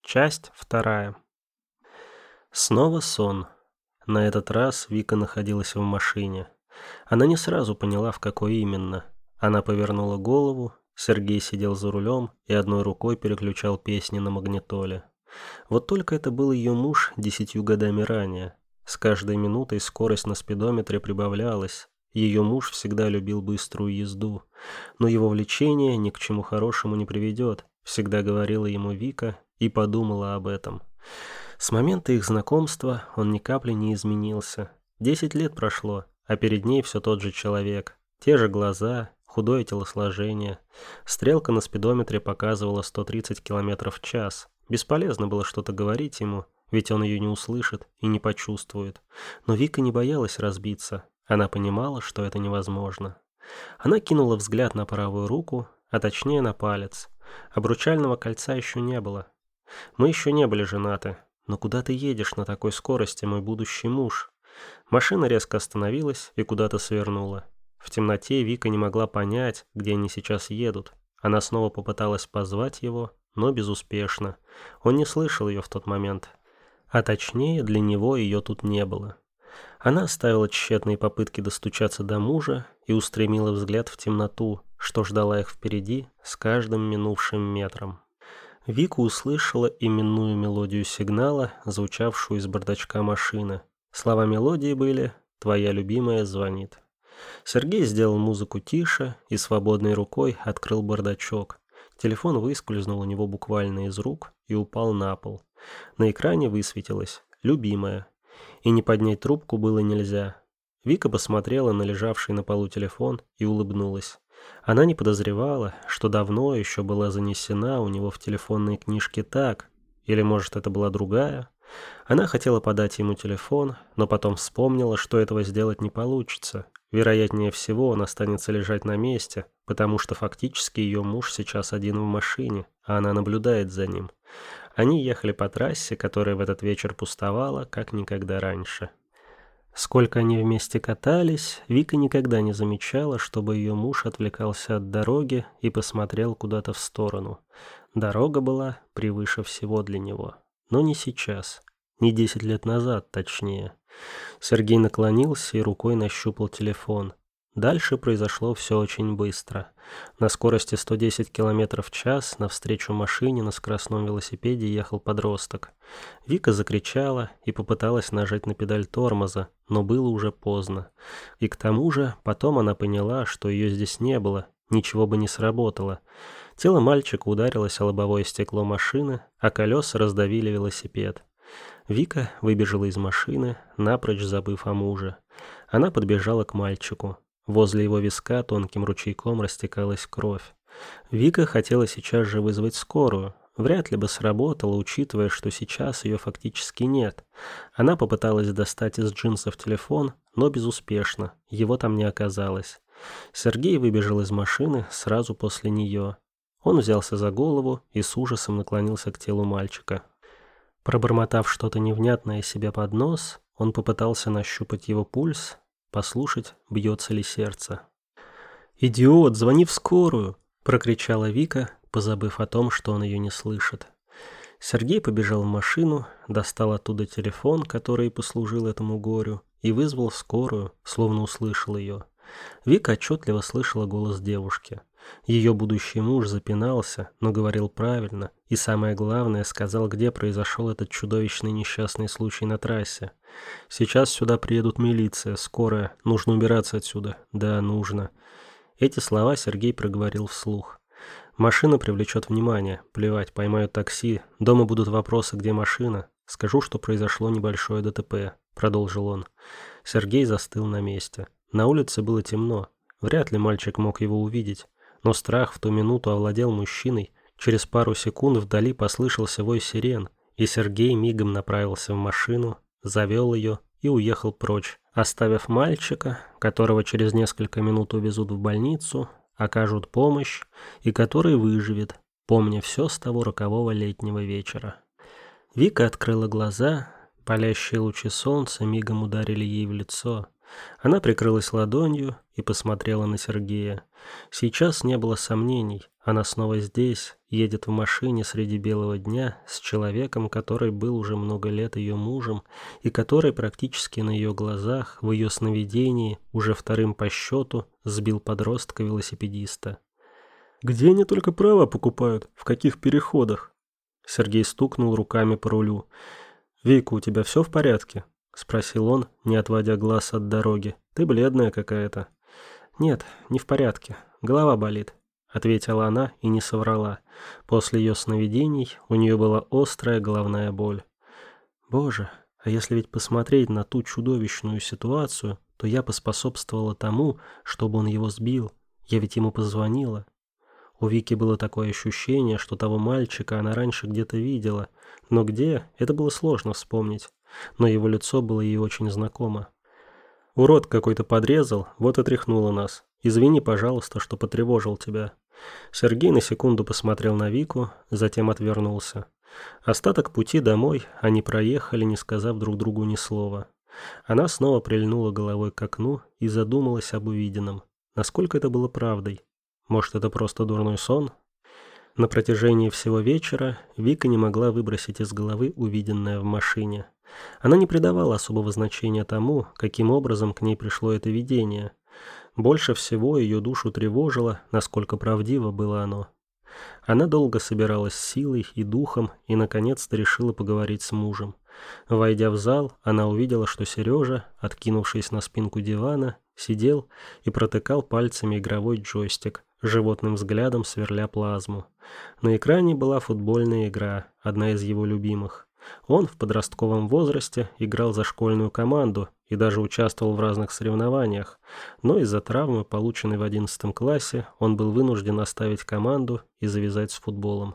Часть вторая. Снова сон. На этот раз Вика находилась в машине. Она не сразу поняла, в какой именно. Она повернула голову, Сергей сидел за рулем и одной рукой переключал песни на магнитоле. Вот только это был ее муж 10 годами ранее. С каждой минутой скорость на спидометре прибавлялась. Ее муж всегда любил быструю езду, но его влечение ни к чему хорошему не приведет, всегда говорила ему Вика и подумала об этом. С момента их знакомства он ни капли не изменился. 10 лет прошло, а перед ней все тот же человек. Те же глаза, худое телосложение. Стрелка на спидометре показывала 130 км в час. Бесполезно было что-то говорить ему, ведь он ее не услышит и не почувствует. Но Вика не боялась разбиться. Она понимала, что это невозможно. Она кинула взгляд на правую руку, а точнее на палец. Обручального кольца еще не было. Мы еще не были женаты. Но куда ты едешь на такой скорости, мой будущий муж? Машина резко остановилась и куда-то свернула. В темноте Вика не могла понять, где они сейчас едут. Она снова попыталась позвать его, но безуспешно. Он не слышал ее в тот момент. А точнее, для него ее тут не было. Она оставила тщетные попытки достучаться до мужа и устремила взгляд в темноту, что ждала их впереди с каждым минувшим метром. Вика услышала именную мелодию сигнала, звучавшую из бардачка машины. Слова мелодии были «Твоя любимая звонит». Сергей сделал музыку тише и свободной рукой открыл бардачок. Телефон выскользнул у него буквально из рук и упал на пол. На экране высветилось «Любимая». И не поднять трубку было нельзя. Вика посмотрела на лежавший на полу телефон и улыбнулась. Она не подозревала, что давно еще была занесена у него в телефонной книжке так, или, может, это была другая. Она хотела подать ему телефон, но потом вспомнила, что этого сделать не получится. Вероятнее всего, он останется лежать на месте, потому что фактически ее муж сейчас один в машине, а она наблюдает за ним. Они ехали по трассе, которая в этот вечер пустовала, как никогда раньше. Сколько они вместе катались, Вика никогда не замечала, чтобы ее муж отвлекался от дороги и посмотрел куда-то в сторону. Дорога была превыше всего для него. Но не сейчас. Не 10 лет назад, точнее. Сергей наклонился и рукой нащупал телефон. Дальше произошло все очень быстро. На скорости 110 км в час навстречу машине на скоростном велосипеде ехал подросток. Вика закричала и попыталась нажать на педаль тормоза, но было уже поздно. И к тому же потом она поняла, что ее здесь не было, ничего бы не сработало. Тело мальчика ударилось о лобовое стекло машины, а колеса раздавили велосипед. Вика выбежала из машины, напрочь забыв о муже. Она подбежала к мальчику. Возле его виска тонким ручейком растекалась кровь. Вика хотела сейчас же вызвать скорую. Вряд ли бы сработало, учитывая, что сейчас ее фактически нет. Она попыталась достать из джинсов телефон, но безуспешно. Его там не оказалось. Сергей выбежал из машины сразу после нее. Он взялся за голову и с ужасом наклонился к телу мальчика. Пробормотав что-то невнятное себе под нос, он попытался нащупать его пульс, послушать, бьется ли сердце. «Идиот, звони в скорую!» – прокричала Вика, позабыв о том, что он ее не слышит. Сергей побежал в машину, достал оттуда телефон, который послужил этому горю, и вызвал скорую, словно услышал ее. Вика отчетливо слышала голос девушки. Ее будущий муж запинался, но говорил правильно, и самое главное, сказал, где произошел этот чудовищный несчастный случай на трассе. «Сейчас сюда приедут милиция, скорая, нужно убираться отсюда». «Да, нужно». Эти слова Сергей проговорил вслух. «Машина привлечет внимание, плевать, поймают такси, дома будут вопросы, где машина. Скажу, что произошло небольшое ДТП», — продолжил он. Сергей застыл на месте. На улице было темно, вряд ли мальчик мог его увидеть. Но страх в ту минуту овладел мужчиной. Через пару секунд вдали послышался вой сирен, и Сергей мигом направился в машину, завел ее и уехал прочь, оставив мальчика, которого через несколько минут увезут в больницу, окажут помощь и который выживет, помня все с того рокового летнего вечера. Вика открыла глаза, палящие лучи солнца мигом ударили ей в лицо. Она прикрылась ладонью и посмотрела на Сергея. Сейчас не было сомнений, она снова здесь, едет в машине среди белого дня с человеком, который был уже много лет ее мужем и который практически на ее глазах, в ее сновидении, уже вторым по счету, сбил подростка-велосипедиста. «Где они только права покупают? В каких переходах?» Сергей стукнул руками по рулю. «Вика, у тебя все в порядке?» — спросил он, не отводя глаз от дороги. «Ты бледная какая-то». «Нет, не в порядке. Голова болит», — ответила она и не соврала. После ее сновидений у нее была острая головная боль. «Боже, а если ведь посмотреть на ту чудовищную ситуацию, то я поспособствовала тому, чтобы он его сбил. Я ведь ему позвонила». У Вики было такое ощущение, что того мальчика она раньше где-то видела, но где, это было сложно вспомнить, но его лицо было ей очень знакомо. «Урод какой-то подрезал, вот и тряхнуло нас. Извини, пожалуйста, что потревожил тебя». Сергей на секунду посмотрел на Вику, затем отвернулся. Остаток пути домой они проехали, не сказав друг другу ни слова. Она снова прильнула головой к окну и задумалась об увиденном. Насколько это было правдой? Может, это просто дурной сон? На протяжении всего вечера Вика не могла выбросить из головы увиденное в машине. Она не придавала особого значения тому, каким образом к ней пришло это видение. Больше всего ее душу тревожило, насколько правдиво было оно. Она долго собиралась с силой и духом и, наконец-то, решила поговорить с мужем. Войдя в зал, она увидела, что Сережа, откинувшись на спинку дивана, сидел и протыкал пальцами игровой джойстик, животным взглядом сверля плазму. На экране была футбольная игра, одна из его любимых. Он в подростковом возрасте играл за школьную команду и даже участвовал в разных соревнованиях, но из-за травмы, полученной в 11 классе, он был вынужден оставить команду и завязать с футболом.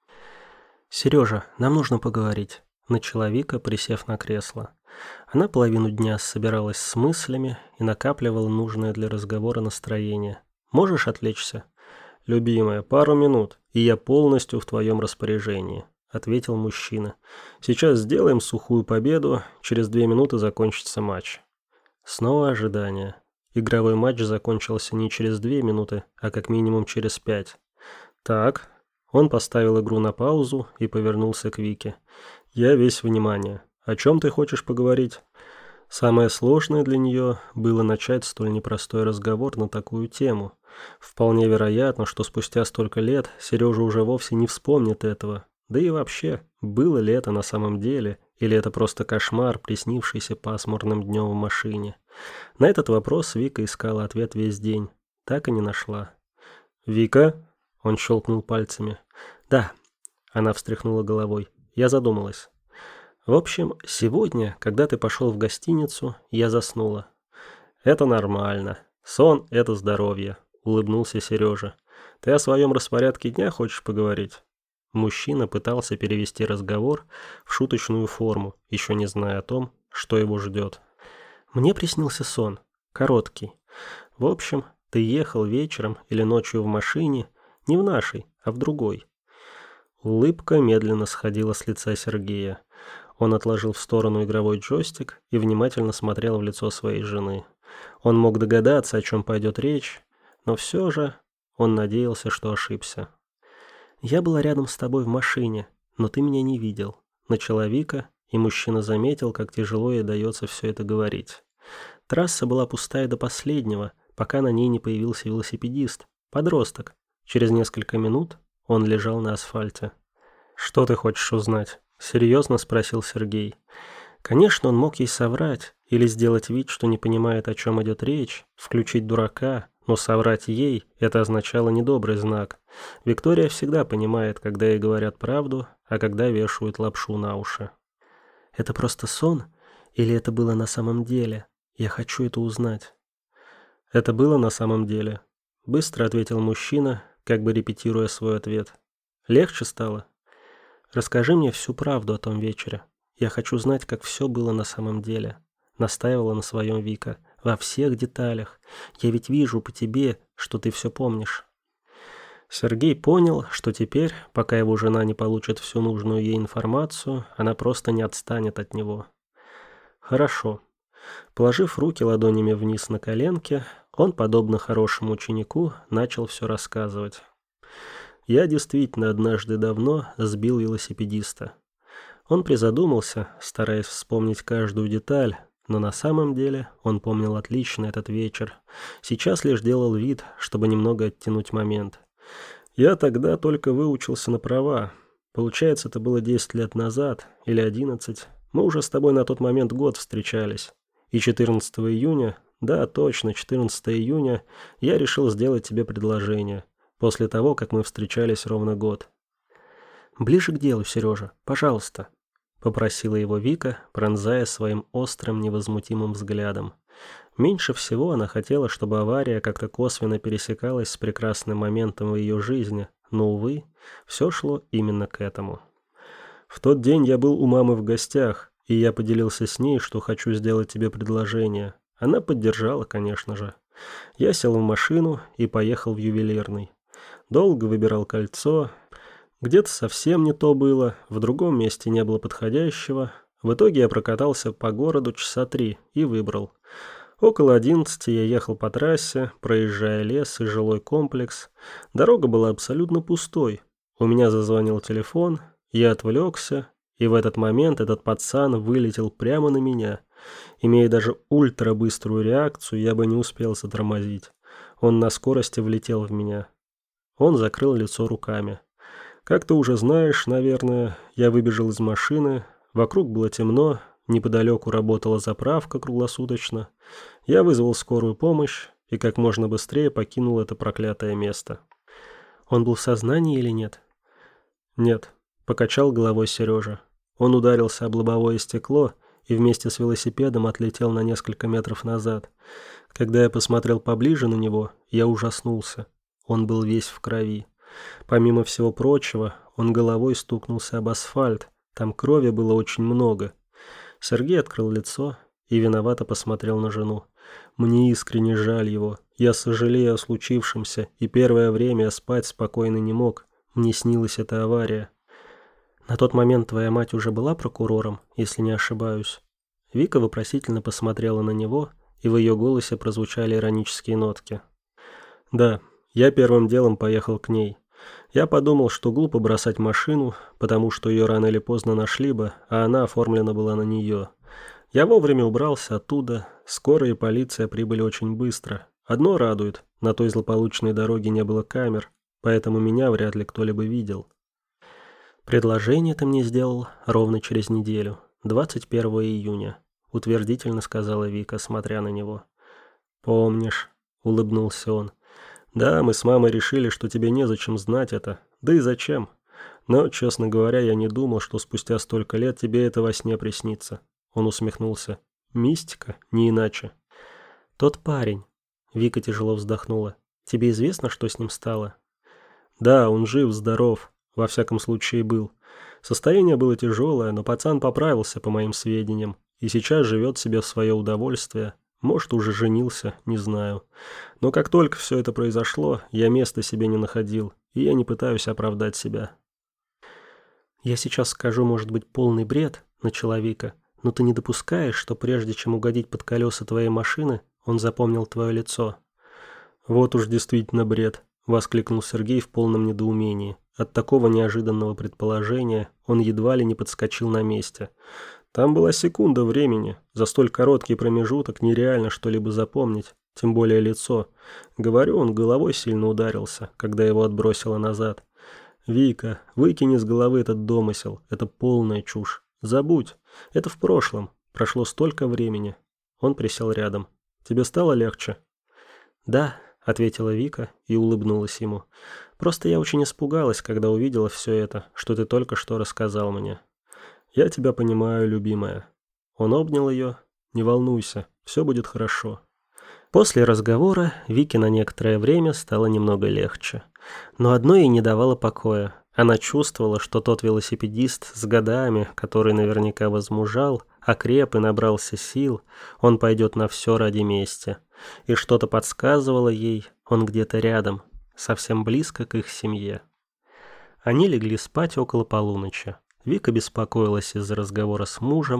«Сережа, нам нужно поговорить», — начала Вика, присев на кресло. Она половину дня собиралась с мыслями и накапливала нужное для разговора настроение. «Можешь отвлечься?» «Любимая, пару минут, и я полностью в твоем распоряжении», — ответил мужчина. «Сейчас сделаем сухую победу, через 2 минуты закончится матч». Снова ожидание. Игровой матч закончился не через 2 минуты, а как минимум через 5. «Так». Он поставил игру на паузу и повернулся к Вике. «Я весь внимание. О чем ты хочешь поговорить?» Самое сложное для нее было начать столь непростой разговор на такую тему. Вполне вероятно, что спустя столько лет Сережа уже вовсе не вспомнит этого. Да и вообще, было ли это на самом деле, или это просто кошмар, приснившийся пасмурным днем в машине? На этот вопрос Вика искала ответ весь день. Так и не нашла. «Вика?» — он щелкнул пальцами. «Да». Она встряхнула головой. Я задумалась. «В общем, сегодня, когда ты пошел в гостиницу, я заснула». «Это нормально. Сон — это здоровье», — улыбнулся Сережа. «Ты о своем распорядке дня хочешь поговорить?» Мужчина пытался перевести разговор в шуточную форму, еще не зная о том, что его ждет. «Мне приснился сон. Короткий. В общем, ты ехал вечером или ночью в машине, не в нашей, а в другой». Улыбка медленно сходила с лица Сергея. Он отложил в сторону игровой джойстик и внимательно смотрел в лицо своей жены. Он мог догадаться, о чем пойдет речь, но все же он надеялся, что ошибся. «Я была рядом с тобой в машине, но ты меня не видел», — начала Вика, и мужчина заметил, как тяжело ей дается все это говорить. Трасса была пустая до последнего, пока на ней не появился велосипедист, подросток. Через несколько минут он лежал на асфальте. «Что ты хочешь узнать?» — серьезно спросил Сергей. Конечно, он мог ей соврать или сделать вид, что не понимает, о чем идет речь, включить дурака, но соврать ей — это означало недобрый знак. Виктория всегда понимает, когда ей говорят правду, а когда вешают лапшу на уши. «Это просто сон? Или это было на самом деле? Я хочу это узнать». «Это было на самом деле», — быстро ответил мужчина, как бы репетируя свой ответ. «Легче стало?» «Расскажи мне всю правду о том вечере. Я хочу знать, как все было на самом деле», — настаивала на своем Вика. «Во всех деталях. Я ведь вижу по тебе, что ты все помнишь». Сергей понял, что теперь, пока его жена не получит всю нужную ей информацию, она просто не отстанет от него. «Хорошо». Положив руки ладонями вниз на коленки, Он, подобно хорошему ученику, начал все рассказывать. Я действительно однажды давно сбил велосипедиста. Он призадумался, стараясь вспомнить каждую деталь, но на самом деле он помнил отлично этот вечер. Сейчас лишь делал вид, чтобы немного оттянуть момент. Я тогда только выучился на права. Получается, это было 10 лет назад, или 11. Мы уже с тобой на тот момент год встречались. И 14 июня, да, точно, 14 июня, я решил сделать тебе предложение, после того, как мы встречались ровно год. «Ближе к делу, Сережа, пожалуйста», — попросила его Вика, пронзая своим острым, невозмутимым взглядом. Меньше всего она хотела, чтобы авария как-то косвенно пересекалась с прекрасным моментом в ее жизни, но, увы, все шло именно к этому. В тот день я был у мамы в гостях, и я поделился с ней, что хочу сделать тебе предложение. Она поддержала, конечно же. Я сел в машину и поехал в ювелирный. Долго выбирал кольцо. Где-то совсем не то было, в другом месте не было подходящего. В итоге я прокатался по городу часа 3 и выбрал. Около 11 я ехал по трассе, проезжая лес и жилой комплекс. Дорога была абсолютно пустой. У меня зазвонил телефон, я отвлекся, и в этот момент этот пацан вылетел прямо на меня. Имея даже ультрабыструю реакцию, я бы не успел затормозить. Он на скорости влетел в меня. Он закрыл лицо руками. Как ты уже знаешь, наверное, я выбежал из машины, вокруг было темно, неподалеку работала заправка круглосуточно. Я вызвал скорую помощь и как можно быстрее покинул это проклятое место. Он был в сознании или нет? Нет, покачал головой Сережа. Он ударился об лобовое стекло и вместе с велосипедом отлетел на несколько метров назад. Когда я посмотрел поближе на него, я ужаснулся. Он был весь в крови. Помимо всего прочего, он головой стукнулся об асфальт. Там крови было очень много. Сергей открыл лицо и виновато посмотрел на жену. Мне искренне жаль его. Я сожалею о случившемся, и первое время я спать спокойно не мог. Мне снилась эта авария. На тот момент твоя мать уже была прокурором, если не ошибаюсь. Вика вопросительно посмотрела на него, и в ее голосе прозвучали иронические нотки. Да, я первым делом поехал к ней. Я подумал, что глупо бросать машину, потому что ее рано или поздно нашли бы, а она оформлена была на нее. Я вовремя убрался оттуда, скорая и полиция прибыли очень быстро. Одно радует, на той злополучной дороге не было камер, поэтому меня вряд ли кто-либо видел. Предложение ты мне сделал ровно через неделю, 21 июня, утвердительно сказала Вика, смотря на него. Помнишь, улыбнулся он. Да, мы с мамой решили, что тебе незачем знать это. Да и зачем? Но, честно говоря, я не думал, что спустя столько лет тебе это во сне приснится. Он усмехнулся. Мистика, не иначе. Тот парень. Вика тяжело вздохнула. Тебе известно, что с ним стало? Да, он жив, здоров. Во всяком случае был. Состояние было тяжелое, но пацан поправился, по моим сведениям, и сейчас живет себе в свое удовольствие. Может, уже женился, не знаю. Но как только все это произошло, я места себе не находил, и я не пытаюсь оправдать себя. Я сейчас скажу, может быть, полный бред, начала Вика, но ты не допускаешь, что прежде чем угодить под колеса твоей машины, он запомнил твое лицо? Вот уж действительно бред, воскликнул Сергей в полном недоумении. От такого неожиданного предположения он едва ли не подскочил на месте. Там была секунда времени. За столь короткий промежуток нереально что-либо запомнить, тем более лицо. Говорю, он головой сильно ударился, когда его отбросило назад. Вика, выкини с головы этот домысел, это полная чушь. Забудь, это в прошлом, прошло столько времени. Он присел рядом. Тебе стало легче? Да, ответила Вика и улыбнулась ему. Просто я очень испугалась, когда увидела все это, что ты только что рассказал мне. Я тебя понимаю, любимая. Он обнял ее. Не волнуйся, все будет хорошо. После разговора Вике на некоторое время стало немного легче. Но одно ей не давало покоя. Она чувствовала, что тот велосипедист с годами, который наверняка возмужал, окреп и набрался сил, он пойдет на все ради мести. И что-то подсказывало ей, он где-то рядом, совсем близко к их семье. Они легли спать около полуночи. Вика беспокоилась из-за разговора с мужем.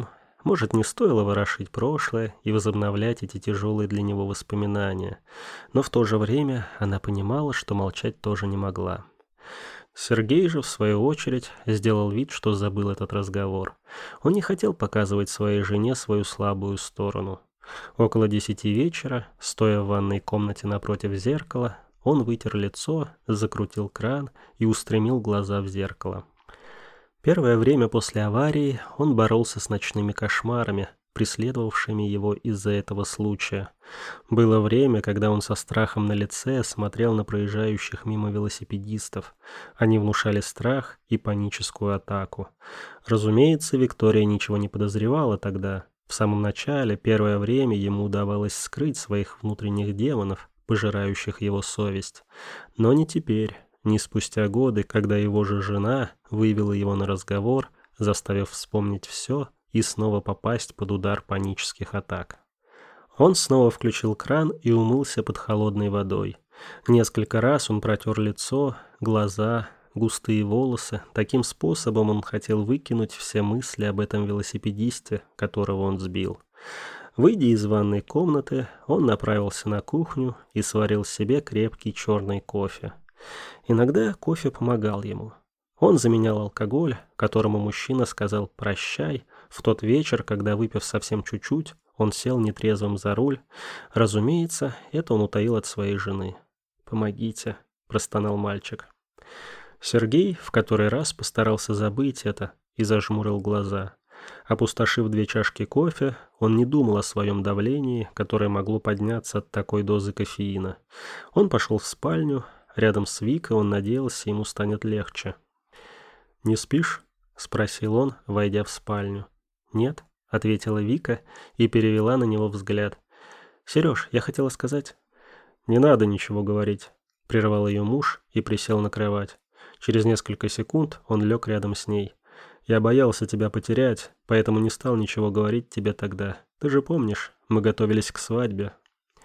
Может, не стоило ворошить прошлое и возобновлять эти тяжелые для него воспоминания, но в то же время она понимала, что молчать тоже не могла. Сергей же, в свою очередь, сделал вид, что забыл этот разговор. Он не хотел показывать своей жене свою слабую сторону. Около 10 вечера, стоя в ванной комнате напротив зеркала, он вытер лицо, закрутил кран и устремил глаза в зеркало. Первое время после аварии он боролся с ночными кошмарами, преследовавшими его из-за этого случая. Было время, когда он со страхом на лице смотрел на проезжающих мимо велосипедистов. Они внушали страх и паническую атаку. Разумеется, Виктория ничего не подозревала тогда. В самом начале, первое время, ему удавалось скрыть своих внутренних демонов, пожирающих его совесть. Но не теперь, не спустя годы, когда его же жена вывела его на разговор, заставив вспомнить все и снова попасть под удар панических атак. Он снова включил кран и умылся под холодной водой. Несколько раз он протер лицо, глаза, густые волосы. Таким способом он хотел выкинуть все мысли об этом велосипедисте, которого он сбил. Выйдя из ванной комнаты, он направился на кухню и сварил себе крепкий черный кофе. Иногда кофе помогал ему. Он заменял алкоголь, которому мужчина сказал «прощай», в тот вечер, когда, выпив совсем чуть-чуть, он сел нетрезвым за руль. Разумеется, это он утаил от своей жены. «Помогите», – простонал мальчик. Сергей в который раз постарался забыть это и зажмурил глаза. Опустошив 2 чашки кофе, он не думал о своем давлении, которое могло подняться от такой дозы кофеина. Он пошел в спальню. Рядом с Викой он надеялся, ему станет легче. «Не спишь?» – спросил он, войдя в спальню. «Нет», – ответила Вика и перевела на него взгляд. «Сереж, я хотела сказать...» «Не надо ничего говорить», – прервал ее муж и присел на кровать. Через несколько секунд он лег рядом с ней. «Я боялся тебя потерять, поэтому не стал ничего говорить тебе тогда. Ты же помнишь, мы готовились к свадьбе».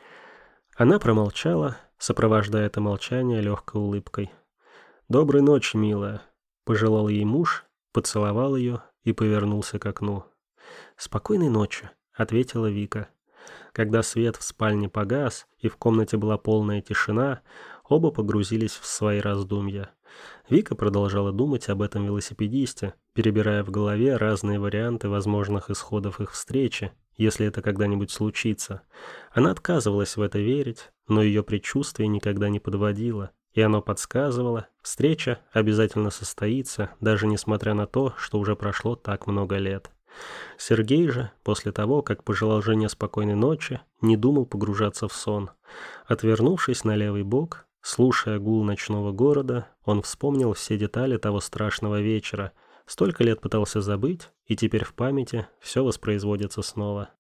Она промолчала, сопровождая это молчание легкой улыбкой. «Доброй ночи, милая», – пожелал ей муж, поцеловал ее и повернулся к окну. «Спокойной ночи», – ответила Вика. Когда свет в спальне погас и в комнате была полная тишина, оба погрузились в свои раздумья. Вика продолжала думать об этом велосипедисте, перебирая в голове разные варианты возможных исходов их встречи, если это когда-нибудь случится. Она отказывалась в это верить, но ее предчувствие никогда не подводило, и оно подсказывало, встреча обязательно состоится, даже несмотря на то, что уже прошло так много лет. Сергей же, после того, как пожелал жене спокойной ночи, не думал погружаться в сон. Отвернувшись на левый бок, слушая гул ночного города, он вспомнил все детали того страшного вечера. Столько лет пытался забыть, и теперь в памяти все воспроизводится снова.